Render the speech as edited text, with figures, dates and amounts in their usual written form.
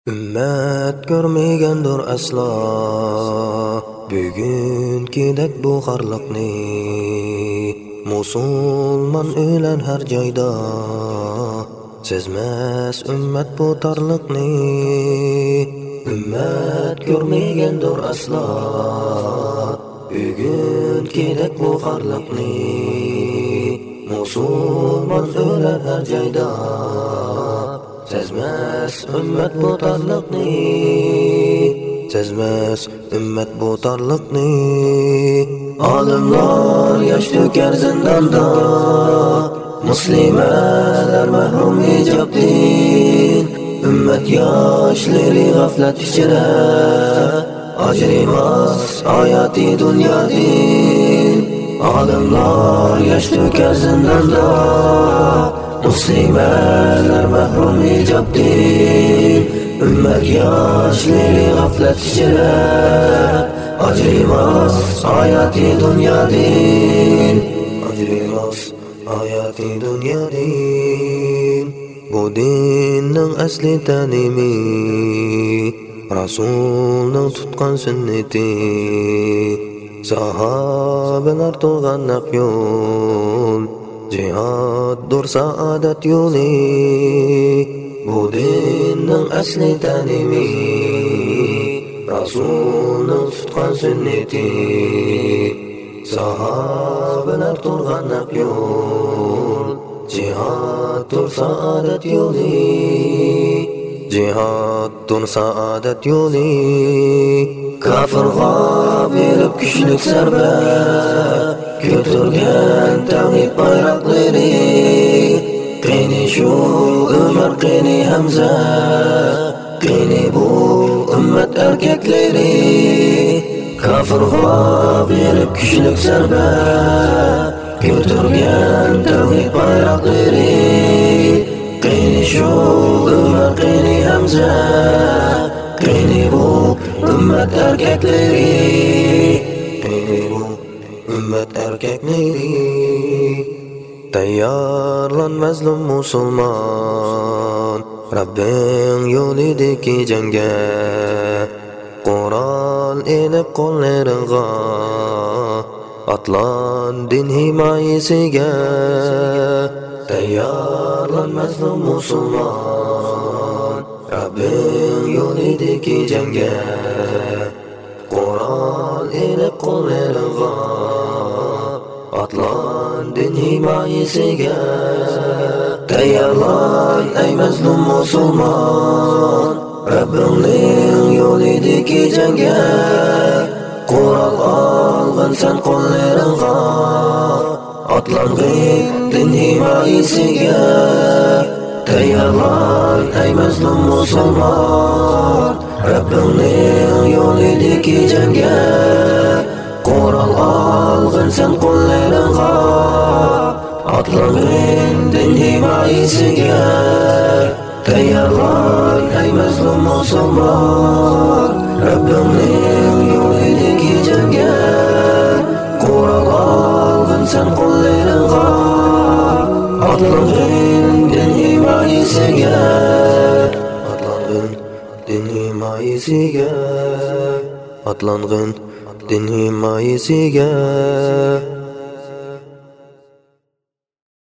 Ümmet görmegendir asla bugünkidek bu harlıkni. Musulman ölen her joyda sezmez ümmet bu tarlıkni. Ümmet görmegendir asla bugünkidek bu harlıkni. Musulman ölen her joyda sezmez ümmet bu tarlıkni. Sezmez ümmet bu tarlıkni. Alimlar yaş döker zindanda, muslimeler mahrum hicabdin. Ümmet yaşları gaflet içine acrimaz hayati dünyadin. Alimlar yaş döker zindanda, muslimeler mahrum hicabdin. Ümmet yaşları gaflet içine acrimaz hayati dünyadin. Acrimaz hayati dünyadin. Bu dinning asli tanimi, Rasulning tutgan sünneti. Sahabeler to'g'an naq yo'l, jihaddir saadat yo'li. Bu dinning asli tanimi, Rasulning tutgan sünneti. Sahabeler to'g'an naq yo'l, jihaddir saadat yo'li. Jihaddir saadat yo'li. Kafirga berib kuchlik zarba ko'targan tavhid bayroqlari. Qani shu Umar, qani Hamza, qani bu ümmet erkekleri. Kafirga berib kuchlik zarba ko'targan tavhid bayroqlari. Qani shu Umar, qani Hamza, qani bu ümmet erkekleri. Qani bu ümmet erkekleri. Tayyorlan mazlum musulmon, Rabbing yo'lidagi jangga. Qur'on elib qo'llaringga, atlan din himoyasiga. Tayyorlan mazlum musulmon, Rabbing yo'lidagi jangga. Qur'on elib qo'llaringga, atlan din himoyasiga. Tayyorlan ey mazlum musulmon, Rabbingning yo'lidagi jangga. Qur'on olgin sen qo'llaringga, atlangin din himoyasiga. Tayyorlan ey mazlum musulmon, Rabbingning yo'lidagi jangga. Qur'on olgin sen qo'llaringga, atlangin din himoyasiga. Tayyorlan ey mazlum musulmon, Rabbingning yo'lidagi jangga. Qur'on olgin sen qo'llaringga, atlangin din himoyasiga. Atlangin din himoyasiga. Atlangin din himoyasiga.